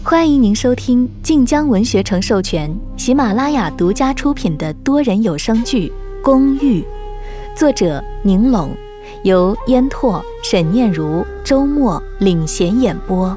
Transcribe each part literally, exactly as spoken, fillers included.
欢迎您收听晋江文学城授权、喜马拉雅独家出品的多人有声剧《公寓》，作者宁拢，由烟拓、沈念如、周末领衔演播。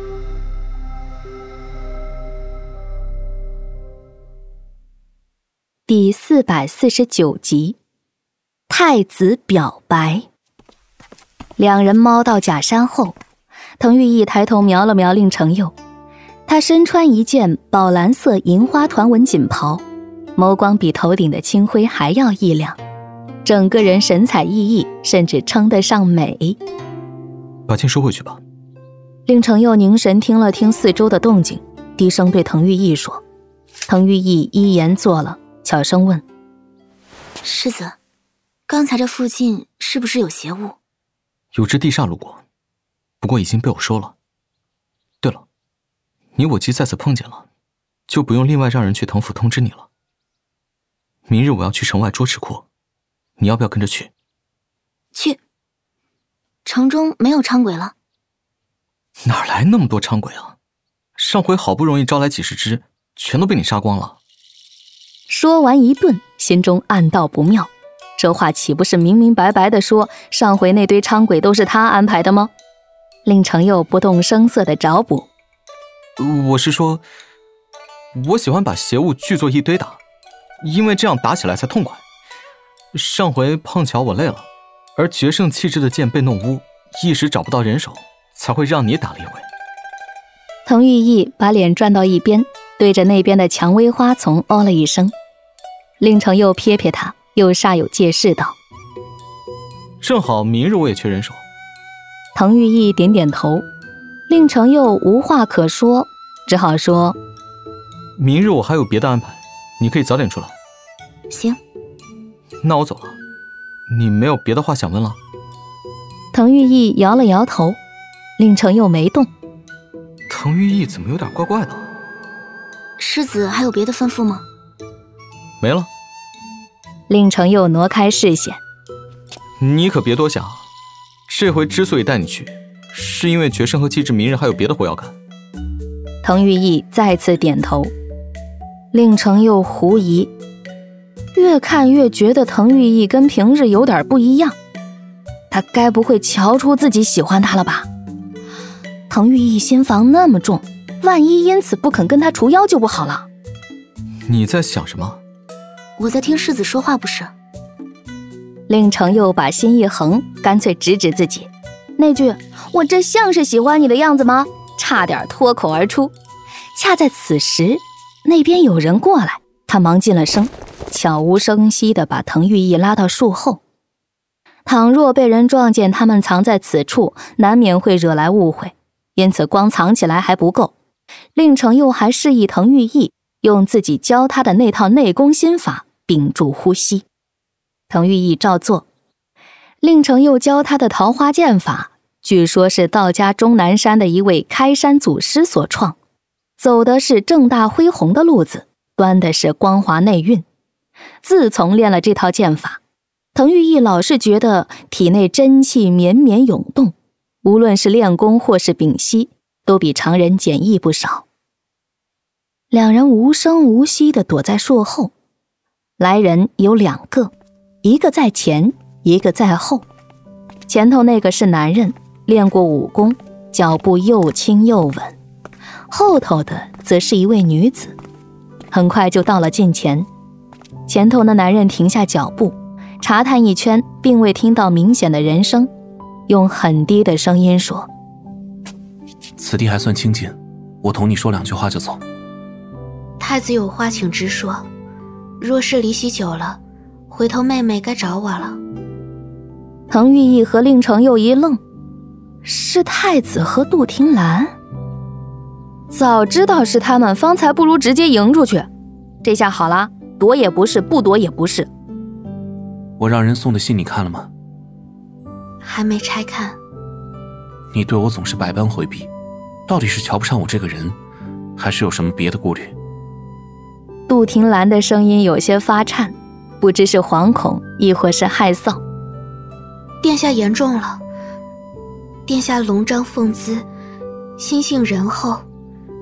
第四百四十九集，太子表白。两人猫到假山后，滕玉义抬头瞄了瞄令程佑，他身穿一件宝蓝色银花团纹锦袍，眸光比头顶的青灰还要异亮，整个人神采奕奕，甚至称得上美。 把剑收回去吧。 令程佑凝神听了听四周的动静，低声对滕玉义说。滕玉义依言做了，悄声问： 世子，刚才这附近是不是有邪物？ 有只地煞路过，不过已经被我收了。对了，你我既再次碰见了，就不用另外让人去藤府通知你了。明日我要去城外捉赤库，你要不要跟着去？ 去。城中没有伥鬼了？ 哪来那么多伥鬼啊？上回好不容易招来几十只，全都被你杀光了。 说完一顿，心中暗道不妙，这话岂不是明明白白地说上回那堆伥鬼都是他安排的吗？令程佑不动声色地找补： 我是说，我喜欢把邪物聚作一堆打，因为这样打起来才痛快。上回碰巧我累了，而决胜气质的剑被弄污，一时找不到人手，才会让你打了一回。 滕玉义把脸转到一边，对着那边的蔷薇花丛哦了一声。令程佑瞥瞥他，又煞有介事道： 正好明日我也缺人手。 滕玉义点点头，令程佑无话可说，只好说： 明日我还有别的安排，你可以早点出来。 行。 那我走了，你没有别的话想问了？ 滕玉义摇了摇头，令程佑没动。 滕玉义怎么有点怪怪的？ 世子还有别的吩咐吗？ 没了。 令程佑挪开视线： 你可别多想，这回之所以带你去，是因为决胜和机智明日还有别的活要干。 滕玉义再次点头。令程佑狐疑，越看越觉得滕玉义跟平日有点不一样，他该不会瞧出自己喜欢他了吧？滕玉义心防那么重，万一因此不肯跟他除妖就不好了。 你在想什么？ 我在听世子说话不是？ 令程佑把心一横，干脆指指自己，那句我这像是喜欢你的样子吗？差点脱口而出。恰在此时，那边有人过来，他忙进了声，悄无声息地把滕玉义拉到树后。倘若被人撞见他们藏在此处，难免会惹来误会，因此光藏起来还不够。令程佑还示意滕玉义用自己教他的那套内功心法屏住呼吸。滕玉义照做。令程佑教他的桃花剑法，据说是道家终南山的一位开山祖师所创，走的是正大恢宏的路子，端的是光华内蕴。自从练了这套剑法，滕玉义老是觉得体内真气绵绵涌动，无论是练功或是屏息，都比常人简易不少。两人无声无息地躲在树后，来人有两个，一个在前，一个在后。前头那个是男人，练过武功，脚步又轻又稳；后头的则是一位女子。很快就到了近前，前头的男人停下脚步，查探一圈，并未听到明显的人声，用很低的声音说： 此地还算清静，我同你说两句话就走。 太子有话请直说，若是离席久了，回头妹妹该找我了。 滕玉义和令程佑一愣，是太子和杜婷兰？早知道是他们，方才不如直接迎出去。这下好了，躲也不是，不躲也不是。 我让人送的信你看了吗？ 还没拆看。 你对我总是百般回避，到底是瞧不上我这个人，还是有什么别的顾虑？ 杜婷兰的声音有些发颤，不知是惶恐亦或是害臊。 殿下言重了，殿下龙章凤姿，心性仁厚，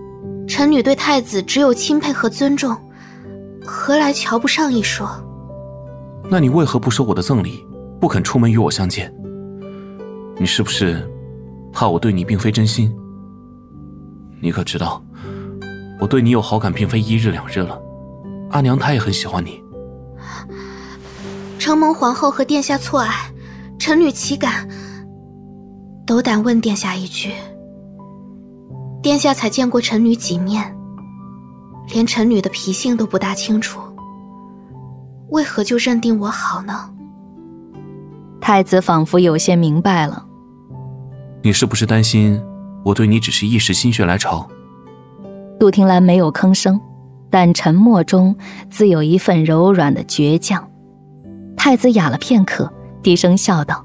臣女对太子只有钦佩和尊重，何来瞧不上一说？ 那你为何不收我的赠礼，不肯出门与我相见？你是不是怕我对你并非真心？你可知道，我对你有好感并非一日两日了。阿娘她也很喜欢你。 承蒙皇后和殿下错爱，臣女岂敢？斗胆问殿下一句，殿下才见过臣女几面，连臣女的脾性都不大清楚，为何就认定我好呢？ 太子仿佛有些明白了。 你是不是担心我对你只是一时心血来潮？ 杜婷兰没有吭声，但沉默中自有一份柔软的倔强。太子哑了片刻，低声笑道：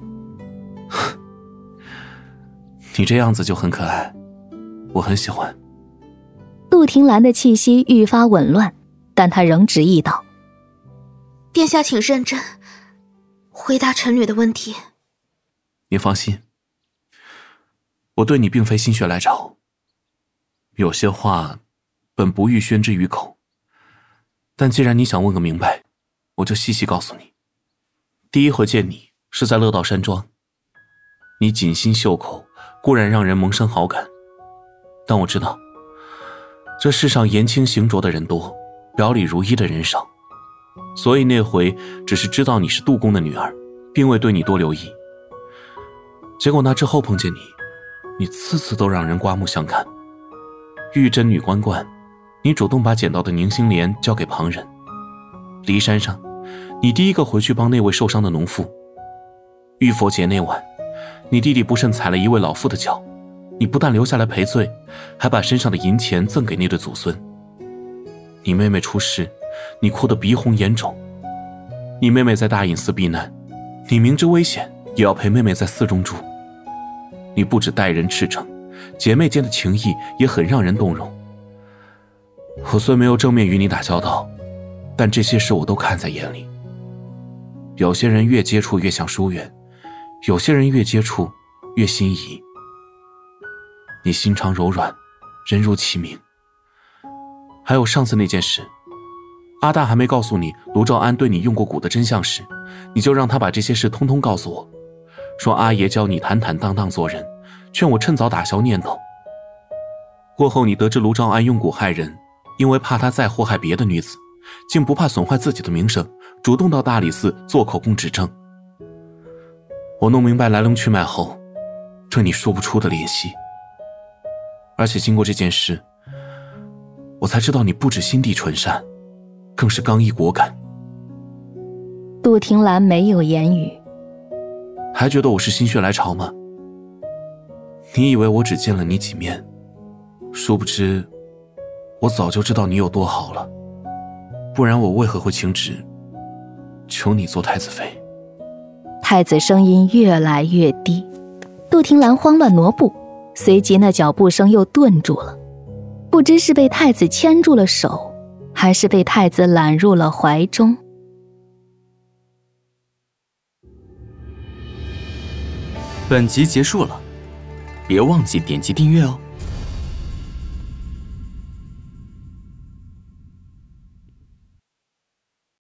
你这样子就很可爱，我很喜欢。 杜婷兰的气息愈发紊乱，但她仍执意道： 殿下请认真回答臣女的问题。 你放心，我对你并非心血来潮，有些话本不欲宣之于口，但既然你想问个明白，我就细细告诉你。第一回见你是在乐道山庄，你锦心绣口，固然让人萌生好感，但我知道这世上言轻行浊的人多，表里如一的人少，所以那回只是知道你是杜公的女儿，并未对你多留意。结果那之后碰见你，你次次都让人刮目相看。玉真女关关，你主动把捡到的凝星莲交给旁人。骊山上，你第一个回去帮那位受伤的农妇。玉佛节那晚，你弟弟不慎踩了一位老妇的脚，你不但留下来赔罪，还把身上的银钱赠给那对祖孙。你妹妹出事，你哭得鼻红眼肿。你妹妹在大隐寺避难，你明知危险也要陪妹妹在寺中住。你不止待人赤诚，姐妹间的情谊也很让人动容。我虽没有正面与你打交道，但这些事我都看在眼里。有些人越接触越想疏远，有些人越接触越心仪。你心肠柔软，人如其名。还有上次那件事，阿大还没告诉你卢兆安对你用过蛊的真相时，你就让他把这些事通通告诉我，说阿爷教你坦坦荡荡做人，劝我趁早打消念头。过后你得知卢兆安用蛊害人，因为怕他再祸害别的女子，竟不怕损坏自己的名声，主动到大理寺做口供指证。我弄明白来龙去脉后，对你说不出的怜惜。而且经过这件事，我才知道你不止心地纯善，更是刚毅果敢。 杜婷兰没有言语。 还觉得我是心血来潮吗？你以为我只见了你几面，殊不知我早就知道你有多好了，不然我为何会请旨求你做太子妃？ 太子声音越来越低，杜婷兰慌乱挪步，随即那脚步声又顿住了，不知是被太子牵住了手，还是被太子揽入了怀中。 本集结束了，别忘记点击订阅哦。